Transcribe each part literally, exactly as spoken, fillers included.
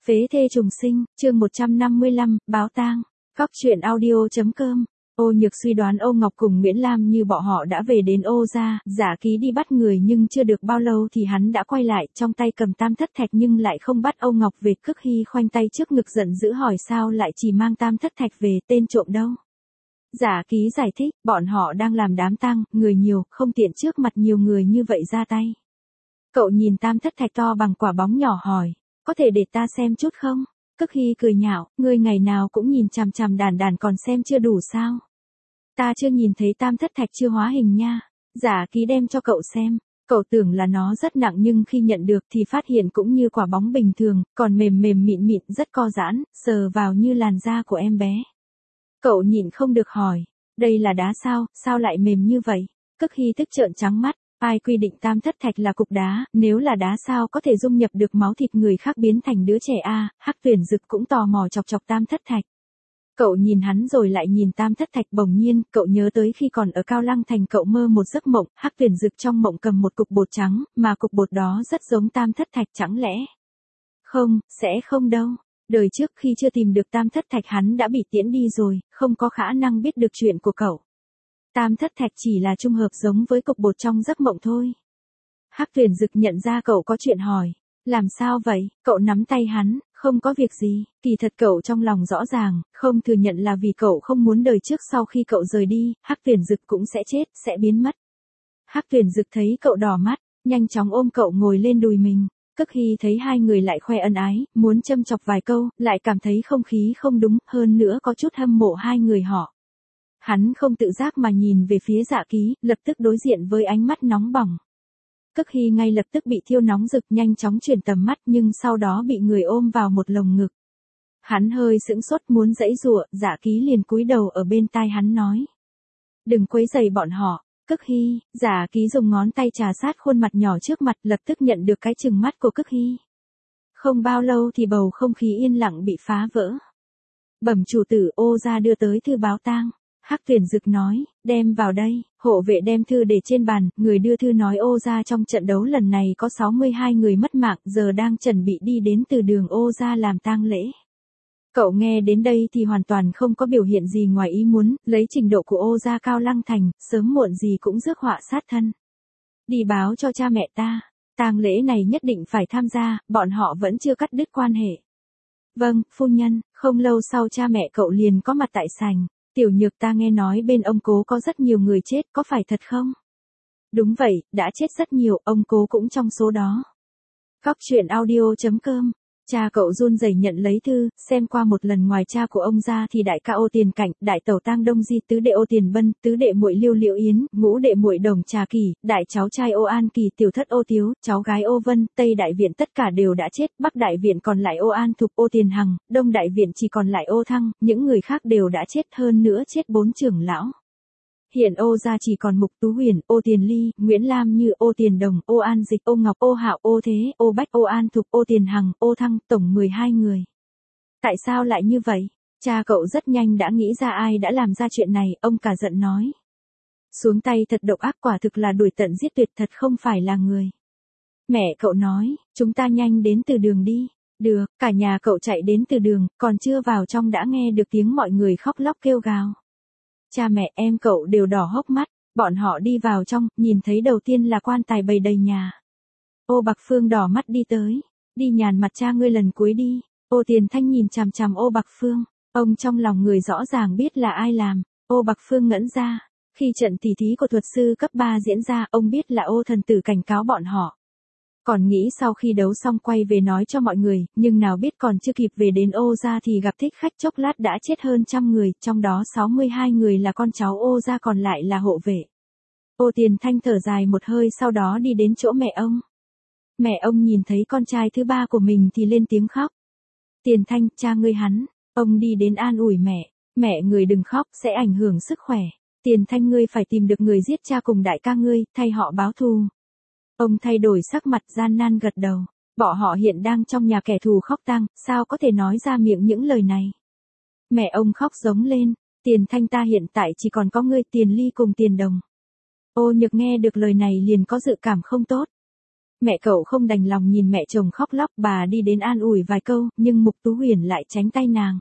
Phế thê trùng sinh, chương một trăm năm mươi lăm, báo tang. Góc truyện audio.com. Ô Nhược suy đoán Ô Ngọc cùng Nguyễn Lam Như bọn họ đã về đến Ô gia, giả ký đi bắt người nhưng chưa được bao lâu thì hắn đã quay lại, trong tay cầm tam thất thạch nhưng lại không bắt Ô Ngọc về. Cức Hy khoanh tay trước ngực giận dữ hỏi sao lại chỉ mang tam thất thạch về, tên trộm đâu? Giả ký giải thích, bọn họ đang làm đám tang, người nhiều, không tiện trước mặt nhiều người như vậy ra tay. Cậu nhìn tam thất thạch to bằng quả bóng nhỏ hỏi, có thể để ta xem chút không? Cức Hy cười nhạo, ngươi ngày nào cũng nhìn chằm chằm đàn đàn còn xem chưa đủ sao? Ta chưa nhìn thấy tam thất thạch chưa hóa hình nha. Giả ký đem cho cậu xem. Cậu tưởng là nó rất nặng nhưng khi nhận được thì phát hiện cũng như quả bóng bình thường, còn mềm mềm mịn mịn rất co giãn, sờ vào như làn da của em bé. Cậu nhịn không được hỏi, đây là đá sao, sao lại mềm như vậy? Cức Hy tức trợn trắng mắt. Ai quy định tam thất thạch là cục đá, nếu là đá sao có thể dung nhập được máu thịt người khác biến thành đứa trẻ a? À, Hắc Tuyển Dực cũng tò mò chọc chọc tam thất thạch. Cậu nhìn hắn rồi lại nhìn tam thất thạch, bỗng nhiên, cậu nhớ tới khi còn ở Cao Lăng Thành cậu mơ một giấc mộng, Hắc Tuyển Dực trong mộng cầm một cục bột trắng, mà cục bột đó rất giống tam thất thạch, chẳng lẽ? Không, sẽ không đâu. Đời trước khi chưa tìm được tam thất thạch hắn đã bị tiễn đi rồi, không có khả năng biết được chuyện của cậu. Tam thất thạch chỉ là trung hợp giống với cục bột trong giấc mộng thôi. Hắc Tuyển Dực nhận ra cậu có chuyện hỏi. Làm sao vậy? Cậu nắm tay hắn, không có việc gì. Kỳ thật cậu trong lòng rõ ràng, không thừa nhận là vì cậu không muốn đời trước sau khi cậu rời đi, Hắc Tuyển Dực cũng sẽ chết, sẽ biến mất. Hắc Tuyển Dực thấy cậu đỏ mắt, nhanh chóng ôm cậu ngồi lên đùi mình. Cức Hy thấy hai người lại khoe ân ái, muốn châm chọc vài câu, lại cảm thấy không khí không đúng, hơn nữa có chút hâm mộ hai người họ. Hắn không tự giác mà nhìn về phía Dạ Ký, lập tức đối diện với ánh mắt nóng bỏng. Cức Hy ngay lập tức bị thiêu nóng rực, nhanh chóng chuyển tầm mắt nhưng sau đó bị người ôm vào một lồng ngực. Hắn hơi sững sốt muốn giãy giụa, Dạ Ký liền cúi đầu ở bên tai hắn nói. Đừng quấy rầy bọn họ. Cức Hy, Dạ Ký dùng ngón tay trà sát khuôn mặt nhỏ trước mặt, lập tức nhận được cái trừng mắt của Cức Hy. Không bao lâu thì bầu không khí yên lặng bị phá vỡ. Bẩm chủ tử, Ô gia đưa tới thư báo tang. Hắc Tuyển Dực nói, đem vào đây. Hộ vệ đem thư để trên bàn, người đưa thư nói Ô gia trong trận đấu lần này có sáu mươi hai người mất mạng, giờ đang chuẩn bị đi đến từ đường Ô gia làm tang lễ. Cậu nghe đến đây thì hoàn toàn không có biểu hiện gì ngoài ý muốn, lấy trình độ của Ô gia Cao Lăng Thành, sớm muộn gì cũng rước họa sát thân. Đi báo cho cha mẹ ta, tang lễ này nhất định phải tham gia, bọn họ vẫn chưa cắt đứt quan hệ. Vâng, phu nhân. Không lâu sau cha mẹ cậu liền có mặt tại sảnh. Tiểu Nhược, ta nghe nói bên ông Cố có rất nhiều người chết, có phải thật không? Đúng vậy, đã chết rất nhiều, ông Cố cũng trong số đó. Góc truyện audio.com. Cha cậu run rẩy nhận lấy thư, xem qua một lần, ngoài cha của ông ra thì đại ca Ô Tiền Cảnh, đại tẩu Tang Đông Di, tứ đệ Ô Tiền Bân, tứ đệ muội Liêu Liễu Yến, ngũ đệ muội Đồng Trà Kỳ, đại cháu trai Ô An Kỳ, tiểu thất Ô Tiếu, cháu gái Ô Vân, Tây đại viện tất cả đều đã chết, Bắc đại viện còn lại Ô An Thục, Ô Tiền Hằng, Đông đại viện chỉ còn lại Ô Thăng, những người khác đều đã chết, hơn nữa chết bốn trưởng lão. Hiện Ô gia chỉ còn Mục Tú Huyền, Ô Tiền Ly, Nguyễn Lam Như, Ô Tiền Đồng, Ô An Dịch, Ô Ngọc, Ô Hạo, Ô Thế, Ô Bách, Ô An Thục, Ô Tiền Hằng, Ô Thăng, tổng mười hai người. Tại sao lại như vậy? Cha cậu rất nhanh đã nghĩ ra ai đã làm ra chuyện này, ông cả giận nói. Xuống tay thật độc ác, quả thực là đuổi tận giết tuyệt, thật không phải là người. Mẹ cậu nói, chúng ta nhanh đến từ đường đi. Được, cả nhà cậu chạy đến từ đường, còn chưa vào trong đã nghe được tiếng mọi người khóc lóc kêu gào. Cha mẹ em cậu đều đỏ hốc mắt, bọn họ đi vào trong, nhìn thấy đầu tiên là quan tài bày đầy nhà. Ô Bạc Phương đỏ mắt đi tới, đi nhàn mặt cha ngươi lần cuối đi. Ô Tiền Thanh nhìn chằm chằm Ô Bạc Phương, ông trong lòng người rõ ràng biết là ai làm. Ô Bạc Phương ngẩn ra, khi trận tỉ thí của thuật sư cấp ba diễn ra, ông biết là Ô thần tử cảnh cáo bọn họ. Còn nghĩ sau khi đấu xong quay về nói cho mọi người, nhưng nào biết còn chưa kịp về đến Ô gia thì gặp thích khách, chốc lát đã chết hơn trăm người, trong đó sáu mươi hai người là con cháu Ô gia, còn lại là hộ vệ. Ô Tiền Thanh thở dài một hơi, sau đó đi đến chỗ mẹ ông. Mẹ ông nhìn thấy con trai thứ ba của mình thì lên tiếng khóc. Tiền Thanh, cha ngươi hắn. Ông đi đến an ủi mẹ. Mẹ người đừng khóc, sẽ ảnh hưởng sức khỏe. Tiền Thanh, ngươi phải tìm được người giết cha cùng đại ca ngươi, thay họ báo thù. Ông thay đổi sắc mặt, gian nan gật đầu. Bọn họ hiện đang trong nhà kẻ thù khóc tang, sao có thể nói ra miệng những lời này. Mẹ ông khóc giống lên. Tiền Thanh, ta hiện tại chỉ còn có ngươi, Tiền Ly cùng Tiền Đồng. Ô Nhược nghe được lời này liền có dự cảm không tốt. Mẹ cậu không đành lòng nhìn mẹ chồng khóc lóc, bà đi đến an ủi vài câu, nhưng Mục Tú Huyền lại tránh tay nàng.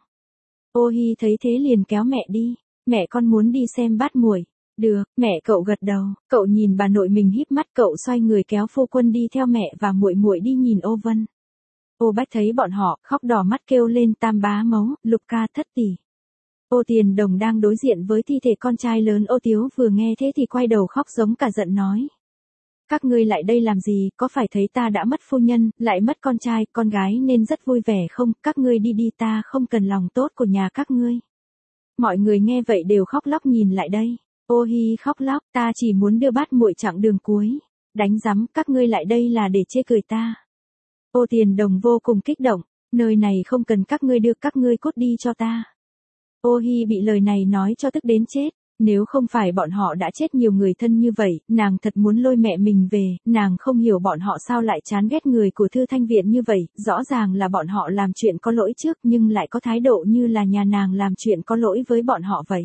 Ô Hi thấy thế liền kéo mẹ đi, mẹ con muốn đi xem bát muội. Được, mẹ cậu gật đầu, cậu nhìn bà nội mình híp mắt, cậu xoay người kéo phu quân đi theo mẹ và muội muội đi nhìn Ô Vân. Ô Bách thấy bọn họ, khóc đỏ mắt kêu lên tam bá mấu, Lục ca, thất tỷ. Ô Tiền Đồng đang đối diện với thi thể con trai lớn Ô Tiếu vừa nghe thế thì quay đầu khóc giống cả giận nói. Các ngươi lại đây làm gì, có phải thấy ta đã mất phu nhân, lại mất con trai, con gái nên rất vui vẻ không, các ngươi đi đi, ta không cần lòng tốt của nhà các ngươi. Mọi người nghe vậy đều khóc lóc nhìn lại đây. Ô Hi khóc lóc, ta chỉ muốn đưa bát muội chặng đường cuối. Đánh rắm, các ngươi lại đây là để chê cười ta. Ô Tiền Đồng vô cùng kích động, nơi này không cần các ngươi đưa, các ngươi cút đi cho ta. Ô Hi bị lời này nói cho tức đến chết, nếu không phải bọn họ đã chết nhiều người thân như vậy, nàng thật muốn lôi mẹ mình về, nàng không hiểu bọn họ sao lại chán ghét người của Thư Thanh Viện như vậy, rõ ràng là bọn họ làm chuyện có lỗi trước nhưng lại có thái độ như là nhà nàng làm chuyện có lỗi với bọn họ vậy.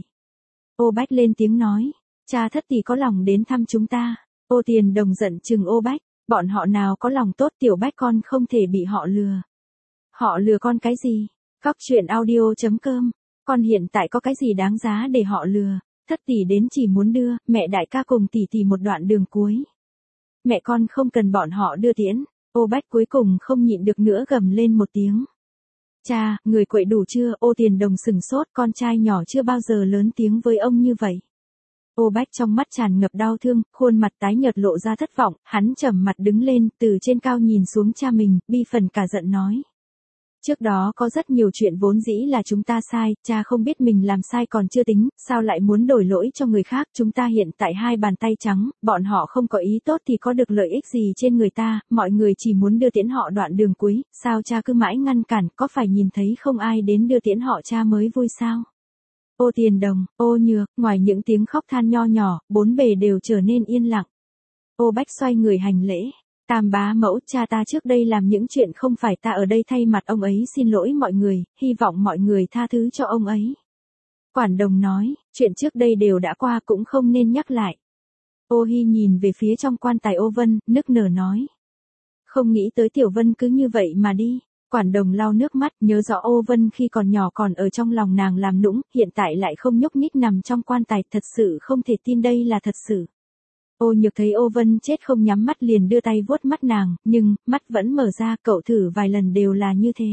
Ô Bách lên tiếng nói, cha thất tỷ có lòng đến thăm chúng ta. Ô Tiền Đồng giận chừng Ô Bách, bọn họ nào có lòng tốt, tiểu Bách con không thể bị họ lừa. Họ lừa con cái gì? Cóc truyện audio chấm com, con hiện tại có cái gì đáng giá để họ lừa? Thất tỷ đến chỉ muốn đưa mẹ đại ca cùng tỷ tỷ một đoạn đường cuối. Mẹ con không cần bọn họ đưa tiễn. Ô Bách cuối cùng không nhịn được nữa gầm lên một tiếng. Cha, người quậy đủ chưa? Ô Tiền Đồng sừng sốt, con trai nhỏ chưa bao giờ lớn tiếng với ông như vậy. Ô Bách trong mắt tràn ngập đau thương, khuôn mặt tái nhợt lộ ra thất vọng, hắn trầm mặt đứng lên, từ trên cao nhìn xuống cha mình, bi phần cả giận nói. Trước đó có rất nhiều chuyện vốn dĩ là chúng ta sai, cha không biết mình làm sai còn chưa tính, sao lại muốn đổi lỗi cho người khác, chúng ta hiện tại hai bàn tay trắng, bọn họ không có ý tốt thì có được lợi ích gì trên người ta, mọi người chỉ muốn đưa tiễn họ đoạn đường cuối, sao cha cứ mãi ngăn cản, có phải nhìn thấy không ai đến đưa tiễn họ cha mới vui sao? Ô Tiền Đồng, Ô Nhược, ngoài những tiếng khóc than nho nhỏ, bốn bề đều trở nên yên lặng. Ô Bách xoay người hành lễ. Tam bá mẫu, cha ta trước đây làm những chuyện không phải, ta ở đây thay mặt ông ấy xin lỗi mọi người, hy vọng mọi người tha thứ cho ông ấy. Quản Đồng nói, chuyện trước đây đều đã qua cũng không nên nhắc lại. Ô Hi nhìn về phía trong quan tài Ô Vân, nức nở nói. Không nghĩ tới Tiểu Vân cứ như vậy mà đi. Quản Đồng lau nước mắt, nhớ rõ Ô Vân khi còn nhỏ còn ở trong lòng nàng làm nũng, hiện tại lại không nhúc nhích nằm trong quan tài, thật sự không thể tin đây là thật sự. Ô Nhược thấy Ô Vân chết không nhắm mắt liền đưa tay vuốt mắt nàng, nhưng, mắt vẫn mở ra, cậu thử vài lần đều là như thế.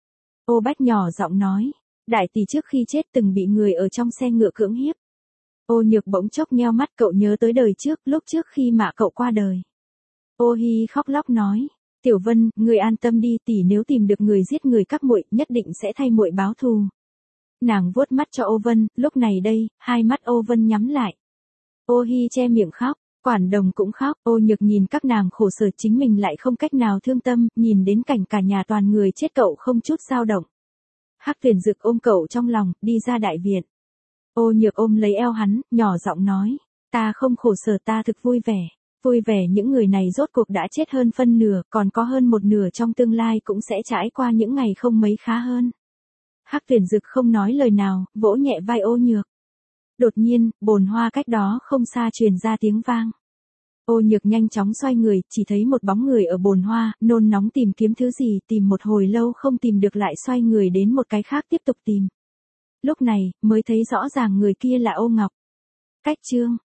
Ô Bách nhỏ giọng nói, đại tỷ trước khi chết từng bị người ở trong xe ngựa cưỡng hiếp. Ô Nhược bỗng chốc nheo mắt, cậu nhớ tới đời trước, lúc trước khi mạ cậu qua đời. Ô Hi khóc lóc nói, Tiểu Vân, người an tâm đi, tỷ nếu tìm được người giết người các muội, nhất định sẽ thay muội báo thù. Nàng vuốt mắt cho Ô Vân, lúc này đây, hai mắt Ô Vân nhắm lại. Ô Hi che miệng khóc. Quản Đồng cũng khóc, Ô Nhược nhìn các nàng khổ sở chính mình lại không cách nào thương tâm, nhìn đến cảnh cả nhà toàn người chết cậu không chút dao động. Hắc Tuyền Dực ôm cậu trong lòng, đi ra đại viện. Ô Nhược ôm lấy eo hắn, nhỏ giọng nói, ta không khổ sở, ta thực vui vẻ. Vui vẻ những người này rốt cuộc đã chết hơn phân nửa, còn có hơn một nửa trong tương lai cũng sẽ trải qua những ngày không mấy khá hơn. Hắc Tuyền Dực không nói lời nào, vỗ nhẹ vai Ô Nhược. Đột nhiên, bồn hoa cách đó không xa truyền ra tiếng vang. Ô Nhược nhanh chóng xoay người, chỉ thấy một bóng người ở bồn hoa, nôn nóng tìm kiếm thứ gì, tìm một hồi lâu không tìm được lại xoay người đến một cái khác tiếp tục tìm. Lúc này, mới thấy rõ ràng người kia là Ô Ngọc. Cách chương